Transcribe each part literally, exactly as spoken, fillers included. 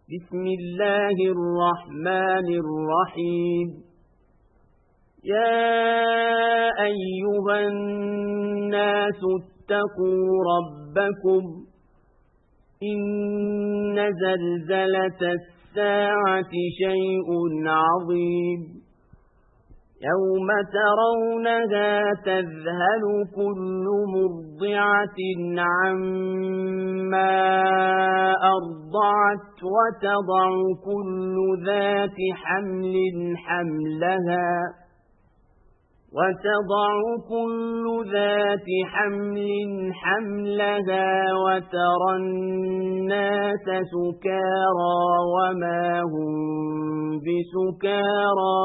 بسم الله الرحمن الرحيم يا أيها الناس اتقوا ربكم إن زلزلة الساعة شيء عظيم يوم ترونها تذهل كل مرضعة عما أرضعت وتضع كل ذات حمل حملها وتضع كل ذات حمل حملها وترى الناس سكارى وما هم بسكارى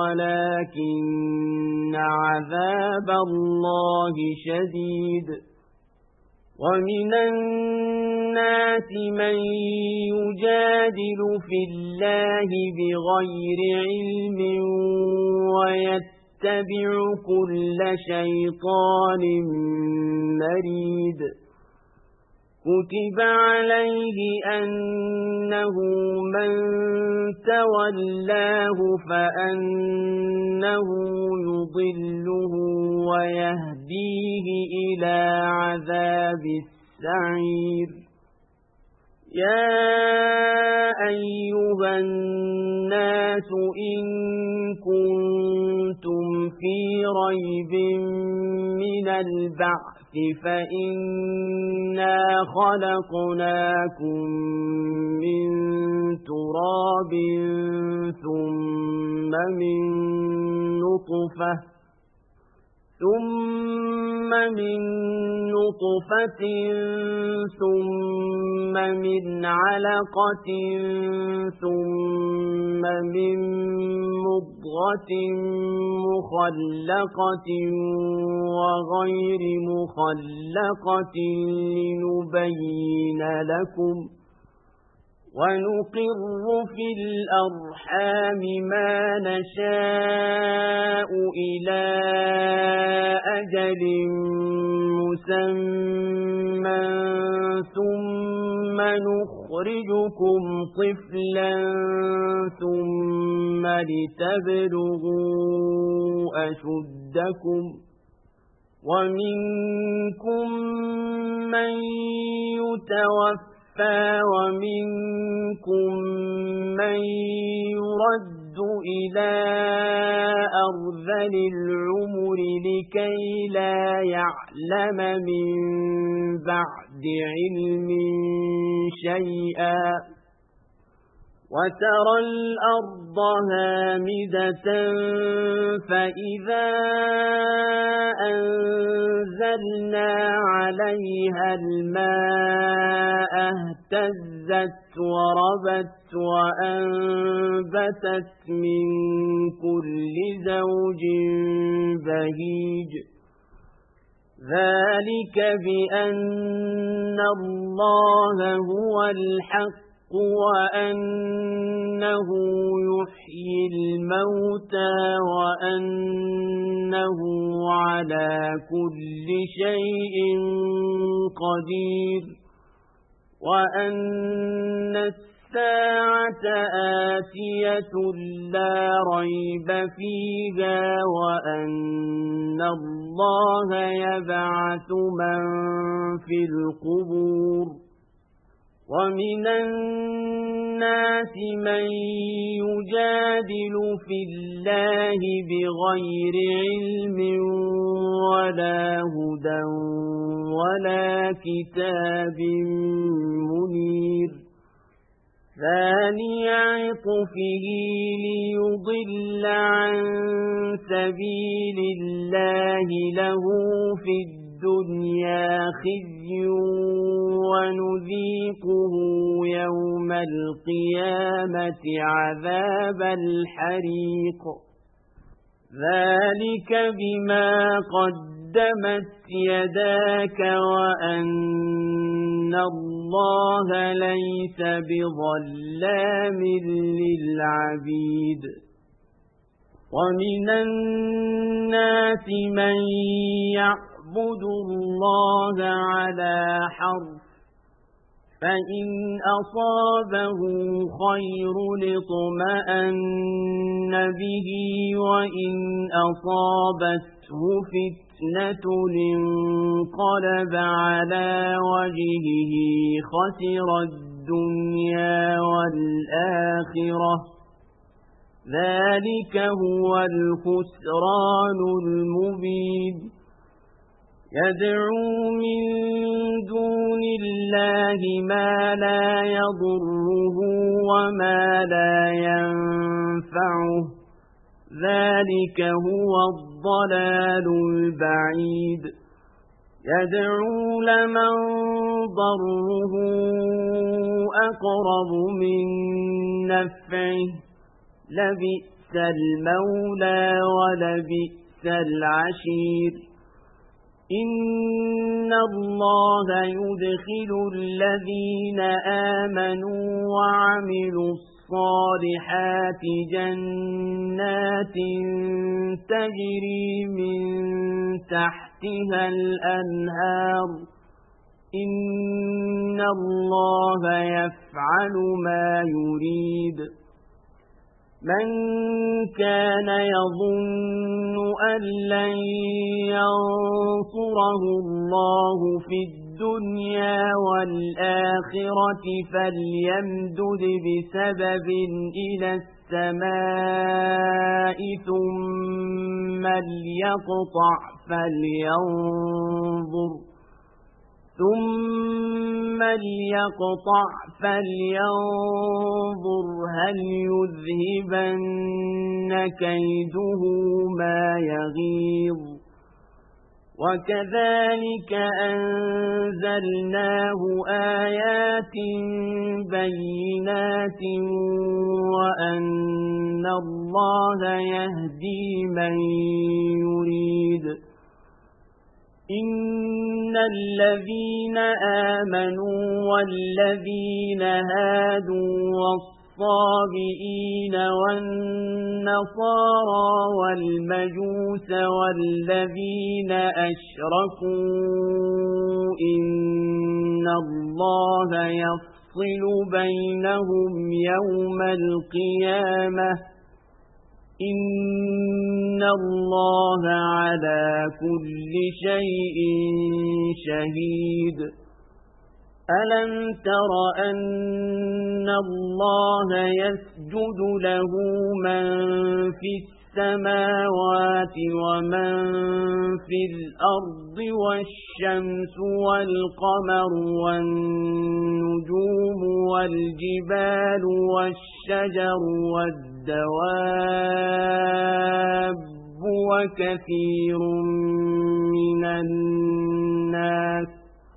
ولكن عذاب الله شديد ومن الناس من يجادل في الله بغير علم ويتبع اتبع كل شيطان مريد كتب عليه أنه من تولاه فأنه يضله ويهديه إلى عذاب السعير يا أيها الناس إن كنتم في ريب من البعث فإنا خلقناكم من تراب ثم من نطفة ثم من نطفة ثم من علقة ثم من مضغة مخلقة وغير مخلقة لنبين لكم ونقر في الأرحام ما نشاء إلى أجل مسمى ثم نخرجكم طفلا ثم لتبلغوا أشدكم ومنكم من يتوفى ومنكم من يرد إلى أرذل العمر لكي لا يعلم من بعد علم شيئا وترى الأرض هامدة فإذا أنزلنا عليها الماء اهتزت وربت وأنبتت من كل زوج بهيج ذلك بأن الله هو الحق وأنه يحيي الموتى وأنه على كل شيء قدير وأن الساعة آتية لا ريب فيها وأن الله يبعث من في القبور ومن الناس من يجادل في الله بغير علم ولا هدى ولا كتاب منير ثاني عطفه ليضل عن سبيل الله له في الدنيا خزي ونذيقه يوم القيامة عذاب الحريق ذلك بما قدمت يداك وأن الله ليس بظلام للعبيد ومن الناس من يعبد الله على حرف فإن أصابه خير اطمأن به وإن أصابته فتنة انقلب على وجهه خسر الدنيا والآخرة ذلك هو الخسران المبين يدعو من دون الله ما لا يضره وما لا ينفعه ذلك هو الضلال البعيد يدعو لمن ضره أقرب من نفعه لبئس المولى ولبئس العشير إن الله يدخل الذين آمنوا وعملوا الصالحات جنات تجري من تحتها الأنهار إن الله يفعل ما يريد من كان يظن أن لن ينصره الله في الدنيا والآخرة فليمدد بسبب إلى السماء ثم ليقطع فلينظر ثم ليقطع فلينظر هل يذهبن كيده ما يغيظ وكذلك أنزلناه آيات بينات وأن الله يهدي من يريد إن الذين آمنوا والذين هادوا والصابئين والنصارى والمجوس والذين أشركوا إن الله يفصل بينهم يوم القيامة إن الله على كل شيء شهيد ألم تر أن الله يسجد له من في السماوات ومن في الأرض والشمس والقمر والنجوم والجبال والشجر والدواب وكثير من الناس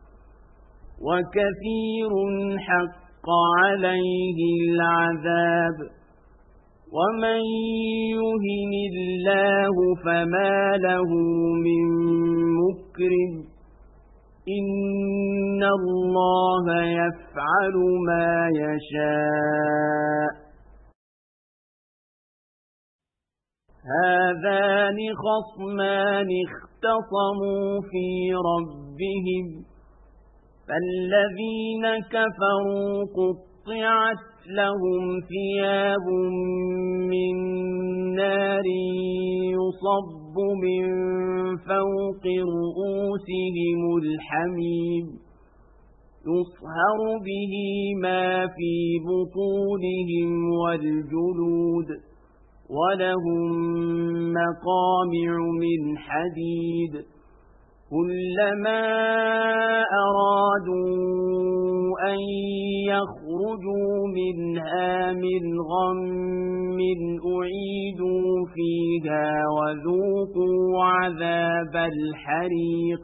وكثير حق عليه العذاب ومن يهن الله فما له من مكرم إن الله يفعل ما يشاء هذان خصمان اختصموا في ربهم فالذين كفروا قطعت لهم ثياب من نار يصب من فوق رؤوسهم الحميم يصهر به ما في بطونهم والجلود ولهم مقامع من حديد كلما أرادوا أن يخرجوا منها من غم أعيدوا فيها وذوقوا عذاب الحريق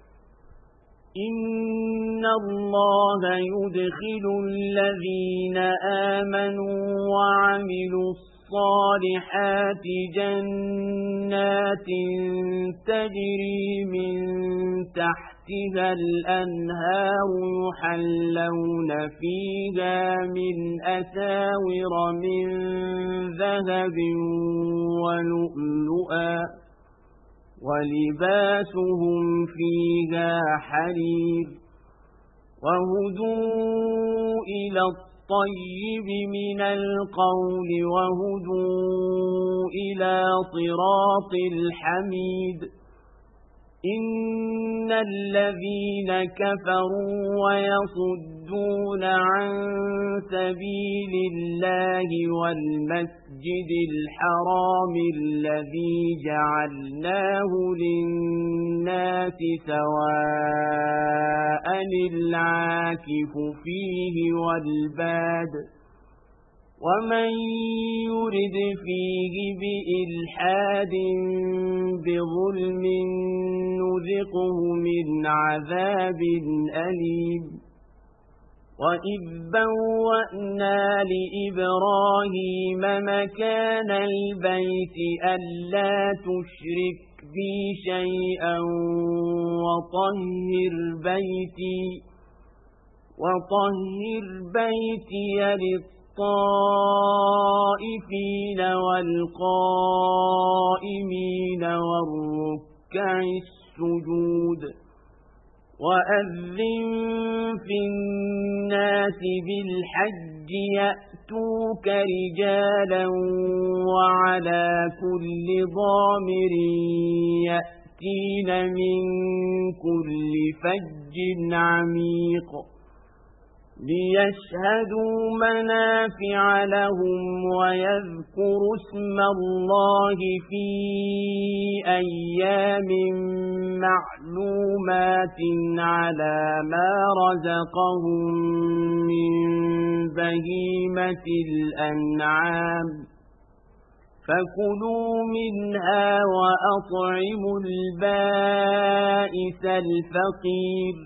إن الله يدخل الذين آمنوا وعملوا الصالحات جنات تجري من تحتها الأنهار يحلون فيها من أساور من ذهب ولؤلؤا ولباسهم فيها حرير وهدوا إلى الطيب من القول وهدوا إلى صراط الحميد إن الذين كفروا ويصدون عن سبيل الله والمسجد الحرام الذي جعلناه للناس سواء العاكف فيه والباد ومن يرد فيه بإلحاد بظلم نذقه من عذاب أليم وإذ بوأنا لإبراهيم مكان البيت ألا تشرك بي شيئا وطهر بيتي وطهر بيتي للطائفين والقائمين والركع السجود وأذن في الناس بالحج يأتوك رجالا وعلى كل ضامر يأتين من كل فج عميق ليشهدوا منافع لهم ويذكروا اسم الله في أيام معلومات على ما رزقهم من بهيمة الأنعام فكلوا منها وأطعموا البائس الفقير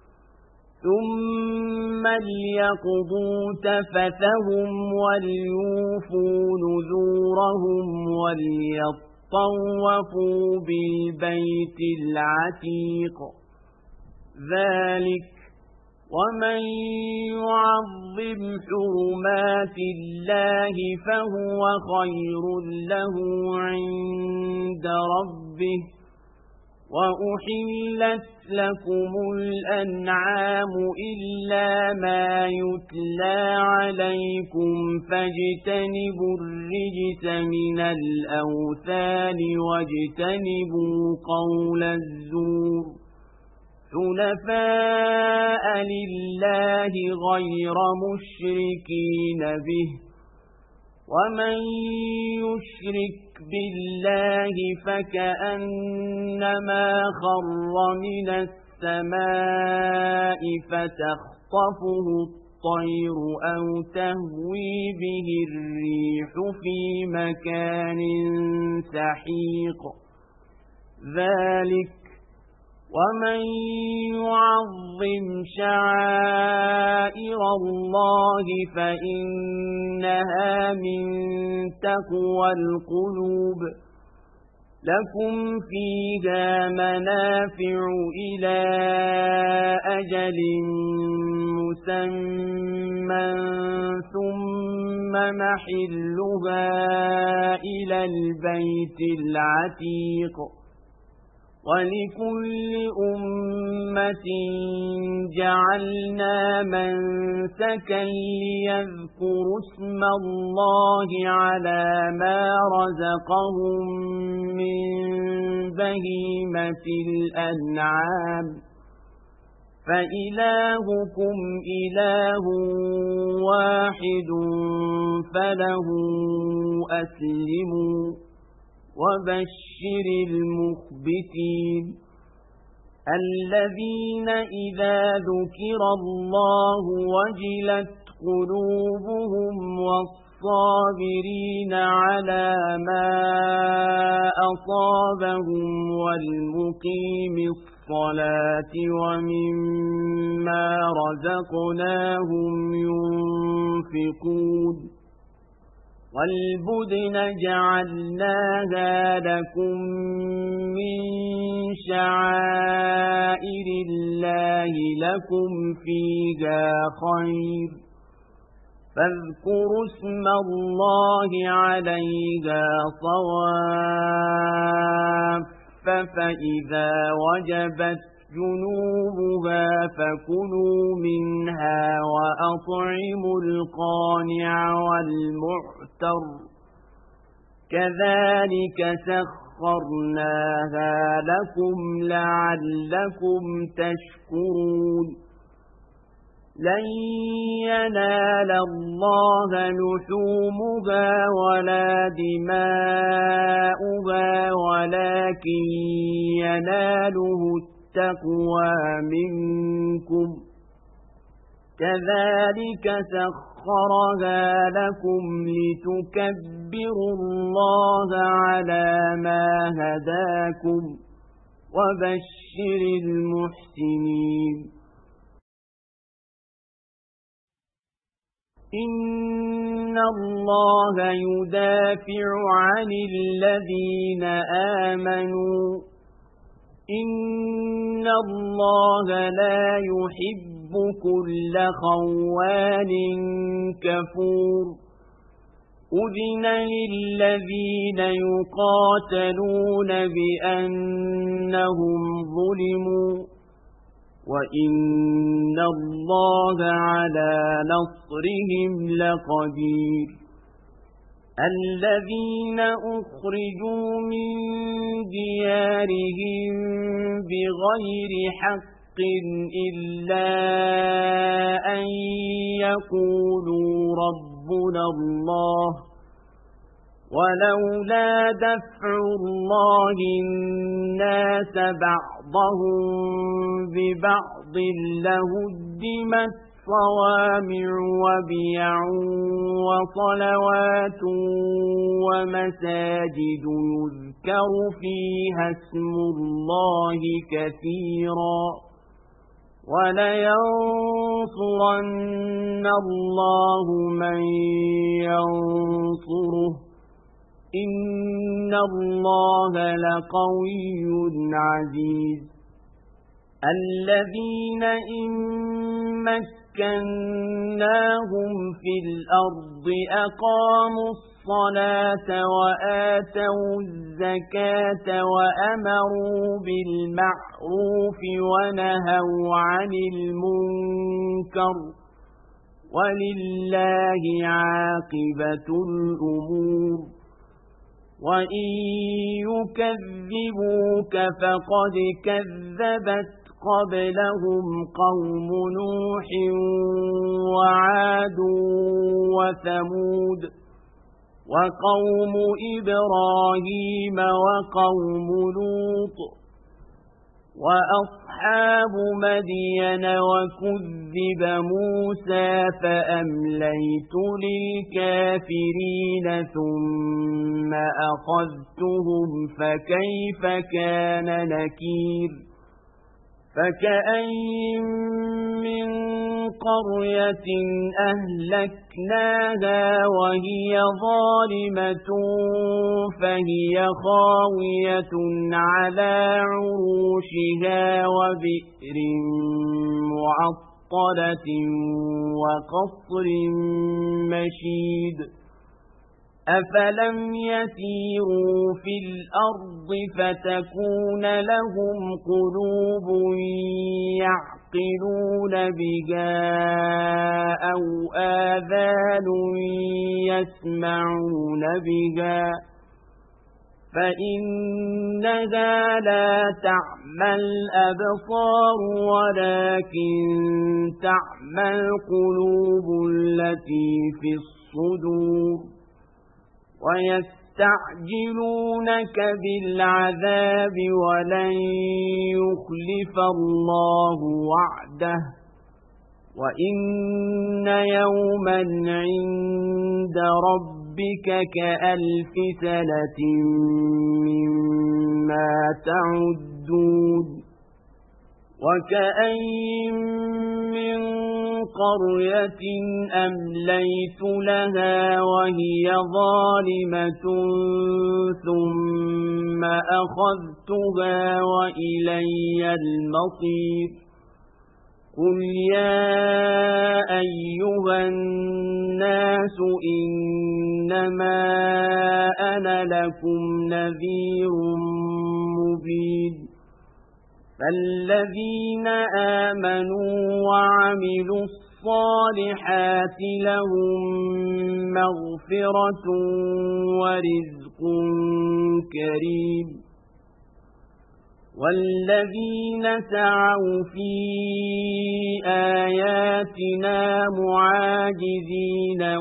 ثم ليقضوا تفثهم وليوفوا نذورهم وليطوفوا بالبيت العتيق ذلك ومن يعظم حرمات الله فهو خير له عند ربه وأحلت لكم الأنعام إلا ما يتلى عليكم فاجتنبوا الرجس من الأوثان واجتنبوا قول الزور حنفاء لله غير مشركين به ومن يشرك بالله فكأنما خر من السماء فتخطفه الطير أو تهوي به الريح في مكان سحيق ذلك ومن يعظم شعائر الله فإنها من تقوى القلوب لكم فيها منافع إلى أجل مسمى ثم محلها إلى البيت العتيق ولكل أمة جعلنا منسكا ليذكروا اسم الله على ما رزقهم من بهيمة الأنعام فإلهكم إله واحد فله أسلموا وبشر المخبتين الذين إذا ذكر الله وجلت قلوبهم والصابرين على ما أصابهم والمقيم الصلاة ومما رزقناهم ينفقون والبدن جعلناها لكم من شعائر الله لكم فيها خير فاذكروا اسم الله عليها صواف فإذا وجبت جنوبها فكلوا منها وأطعموا القانع والمعتر كذلك سخرناها لكم لعلكم تشكرون لن ينال الله لحومها ولا دماؤها ولكن يناله التقوى منكم كذلك سخرها لكم لتكبروا الله على ما هداكم وبشر المحسنين إن الله يدافع عن الذين آمنوا إن الله لا يحب كل خوان كفور أذن للذين يقاتلون بأنهم ظلموا وإن الله على نصرهم لقدير الذين أخرجوا من ديارهم بغير حق إلا أن يقولوا ربنا الله ولولا دفع الله الناس بعضهم ببعض لهدمت صوامع وبيع وصلوات ومساجد يذكر فيها اسم الله كثيرا ولينصرن الله من ينصره إن الله لقوي عزيز الذين إن مكناهم في الأرض أقاموا الصلاة وآتوا الزكاة وأمروا بالمعروف ونهوا عن المنكر ولله عاقبة الأمور وإن يكذبوك فقد كذبت قبلهم قوم نوح وعاد وثمود وقوم إبراهيم وقوم لوط وأصحاب مدين وكذب موسى فأمليت للكافرين ثم أخذتهم فكيف كان نكير فكأين من قرية أهلكناها وهي ظالمة فهي خاوية على عروشها وبئر معطلة وقصر مشيد أفلم يسيروا في الأرض فتكون لهم قلوب يعقلون بها أو آذان يسمعون بها فإنها لا تعمى الأبصار ولكن تعمى القلوب التي في الصدور ويستعجلونك بالعذاب ولن يخلف الله وعده وإن يوما عند ربك كألف سنة مما تعدون وكأين من قرية أمليت لها وهي ظالمة ثم أخذتها وإلي المصير قل يا أيها الناس إنما أنا لكم نذير مبين فالذين آمنوا وعملوا الصالحات لهم مغفرة ورزق كريم والذين سعوا في آياتنا معاجزين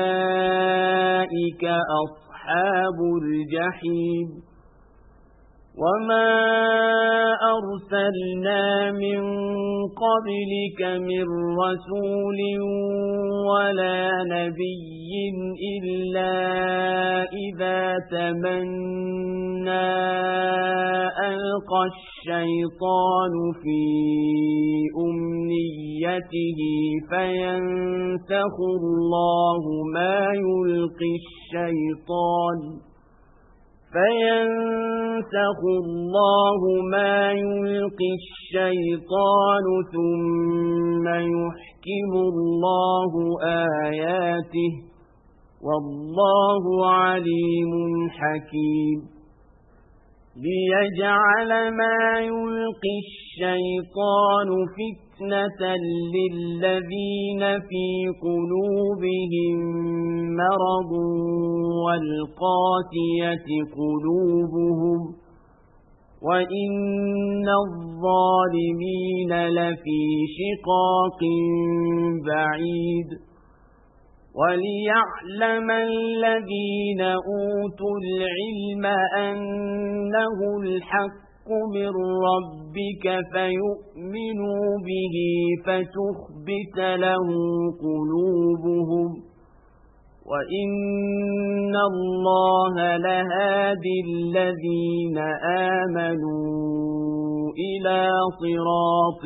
أولئك أصحاب الجحيم وما أرسلنا من قبلك من رسول ولا نبي إلا إذا تمنى ألقى الشيطان في أمنيته فينسخ الله ما يلقي الشيطان فينسخ الله ما يلقي الشيطان ثم يحكم الله آياته والله عليم حكيم ليجعل ما يلقي الشيطان فتنة للذين في قلوبهم مرض والقاسية قلوبهم وإن الظالمين لفي شقاق بعيد وليعلم الذين أوتوا العلم أنه الحق من ربك فيؤمنوا به فتخبت له قلوبهم وإن الله لهادي الذين آمنوا إلى صراط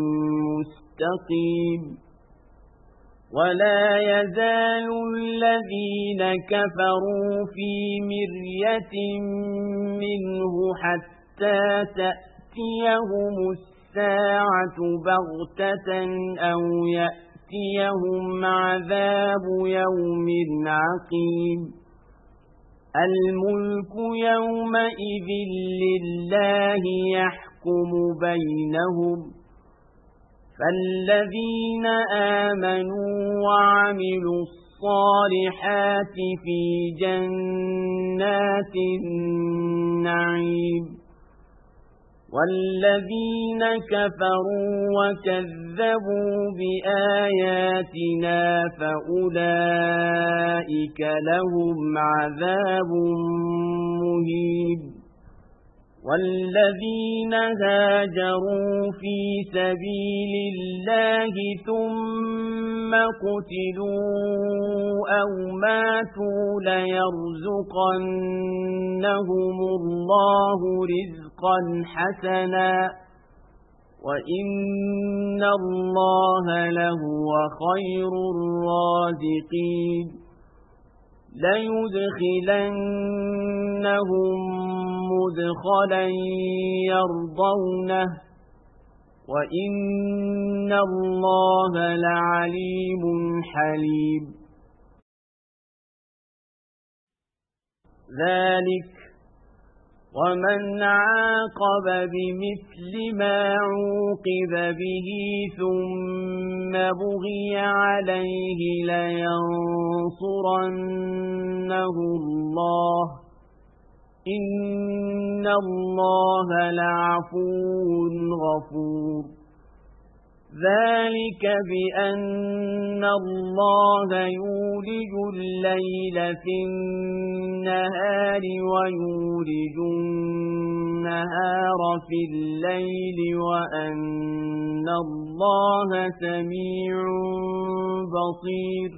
مستقيم ولا يزال الذين كفروا في مرية منه حتى تأتيهم الساعة بغتة أو يأتيهم عذاب يوم عقيم الملك يومئذ لله يحكم بينهم فالذين آمنوا وعملوا الصالحات في جنات النعيم والذين كفروا وكذبوا بآياتنا فأولئك لهم عذاب مهين والذين هاجروا في سبيل الله ثم قتلوا أو ماتوا ليرزقنهم الله رزقا حسنا وإن الله لهو خير الرازقين ليدخلنهم مدخلا يرضونه وإن الله لعليم حليم ذلك ومن عاقب بمثل ما عوقب به ثم بغي عليه لينصرنه الله إن الله لعفو غفور ذلك بأن الله يولج الليل في النهار ويولج النهار في الليل وأن الله سميع بصير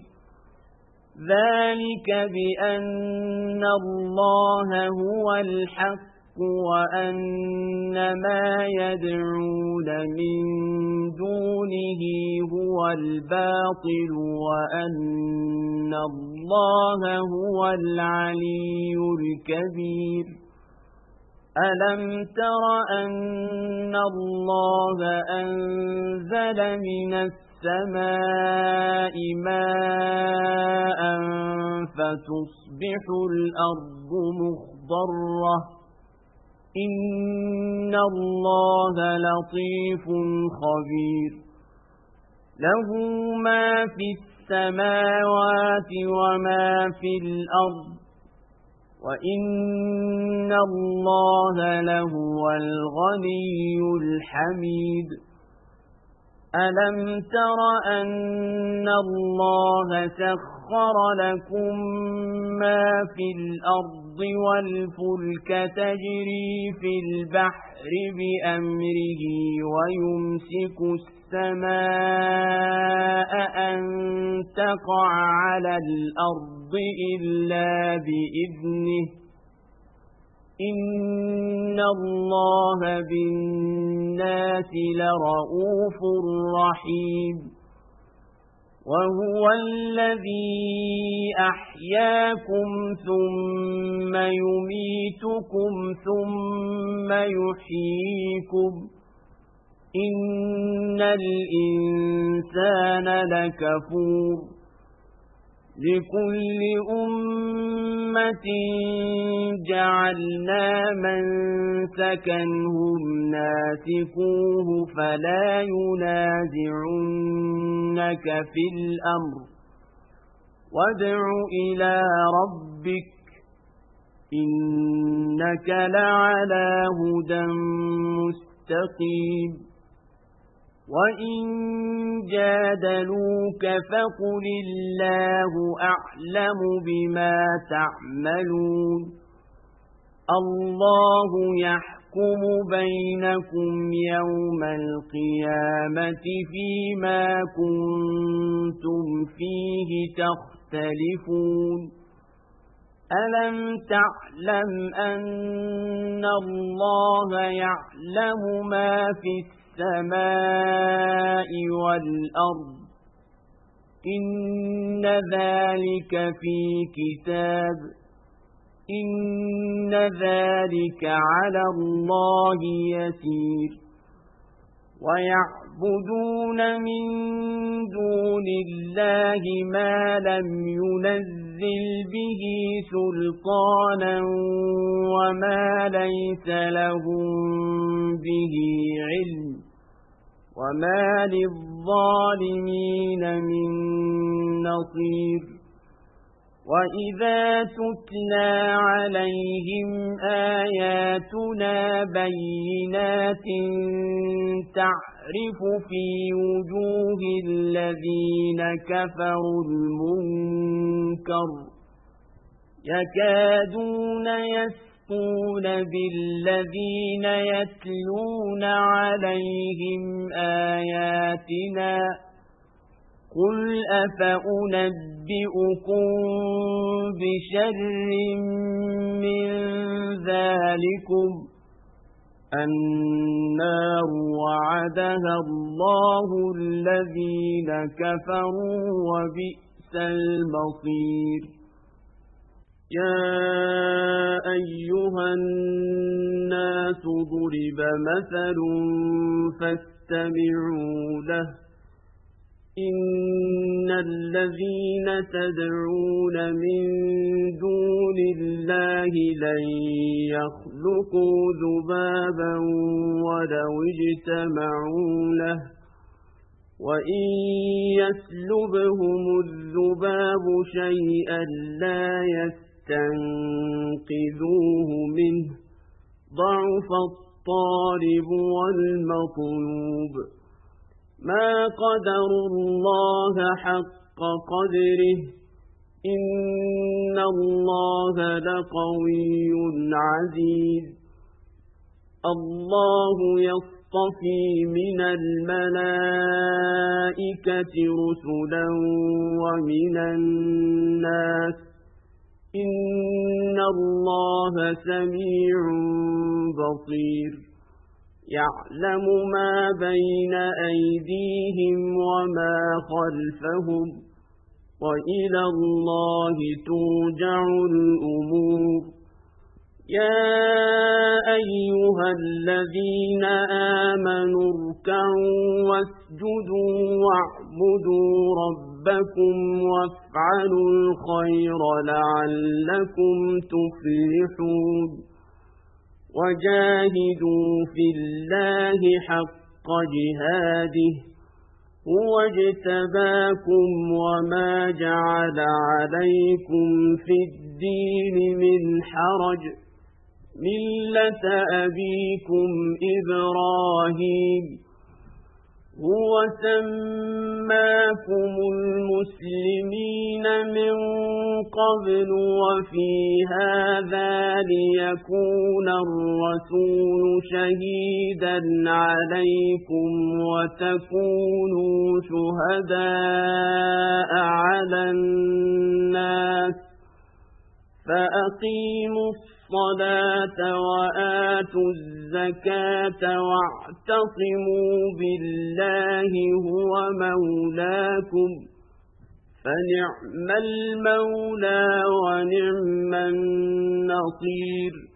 ذلك بأن الله هو الحق وأن ما يدعون من دونه هو الباطل وأن الله هو العلي الكبير ألم تر أن الله أنزل من السماء ماء فتصبح الأرض مخضرة إن الله لطيف خبير له ما في السماوات وما في الأرض وإن الله لهو الغني الحميد ألم تر أن الله سخر لكم ما في الأرض والفلك تجري في البحر بأمره ويمسك السماء أن تقع على الأرض إلا بإذنه إن الله بالناس لرؤوف رحيم وهو الذي أحياكم ثم يميتكم ثم يحييكم إن الإنسان لكفور لكل أمة جعلنا منسكنهم ناسكوه فلا ينازعنك في الأمر وادع إلى ربك إنك لعلى هدى مستقيم وإن جادلوك فقل الله أعلم بما تعملون الله يحكم بينكم يوم القيامة فيما كنتم فيه تختلفون ألم تعلم أن الله يعلم ما في السماء والأرض إن ذلك في كتاب إن ذلك على الله يسير ويعبدون من دون الله ما لم ينزل به سلطانا وما ليس لهم به علم وما للظالمين من نصير وإذا تتلى عليهم آياتنا بينات تعرف في وجوه الذين كفروا المنكر يكادون يسطون بالذين يتلون عليهم آياتنا قل أفأنبئكم بشر من ذلكم النار وعدها الله الذين كفروا وبئس المصير يا أيها الناس ضرب مثل فاستمعوا له إن الذين تدعون من دون الله لن يخلقوا ذبابا ولو اجتمعوا له وإن يسلبهم الذباب شيئا لا يستنقذوه منه ضعف الطالب والمطلوب ما قدر الله حق قدره إن الله لقوي عزيز الله يصطفي من الملائكة رسلا ومن الناس إن الله سميع بصير يعلم ما بين أيديهم وما خلفهم وإلى الله ترجع الأمور يا أيها الذين آمنوا اركعوا واسجدوا واعبدوا ربكم وافعلوا الخير لعلكم تفلحون وجاهدوا في الله حق جهاده هو اجتباكم وما جعل عليكم في الدين من حرج ملة أبيكم إبراهيم هو سماكم المسلمين من قبل وفي هذا ليكون الرسول شهيدا عليكم وتكونوا شهداء على الناس فأقيموا الصلاة وآتوا الزكاة واعتصموا بالله هو مولاكم فنعم المولى ونعم النصير.